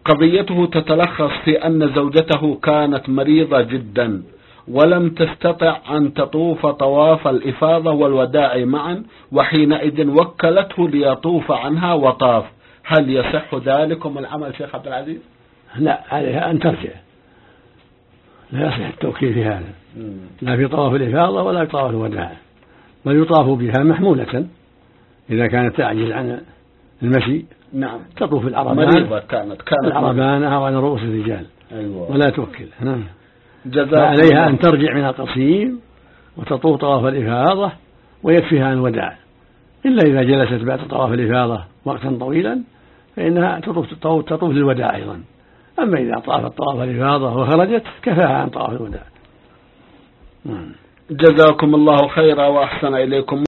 قضيته تتلخص في أن زوجته كانت مريضة جدا ولم تستطع أن تطوف طواف الإفاضة والوداع معا، وحينئذ وكلته ليطوف عنها وطاف. هل يصح ذلكم العمل شيخ عبد العزيز؟ لا، عليها أن ترجع، لا يصح التوكيل في هذا، لا في طواف الإفاضة ولا في طواف الوداع، بل يطاف بها محمولة إذا كانت تعجز عن المشي. نعم. تطوف العربان، مريضة كانت العربان أو عن رؤوس الرجال. أيوة. ولا توكل. نعم. فعليها أن ترجع من القصيم وتطوف طواف الإفاضة ويكفيها الوداع، إلا إذا جلست بعد طواف الإفاضة وقتا طويلا فإنها تطوف للوداع أيضا. أما إذا طافت طواف الإفاضة وخرجت كفاها عن طواف الوداع. جزاكم الله خيرا وأحسن إليكم.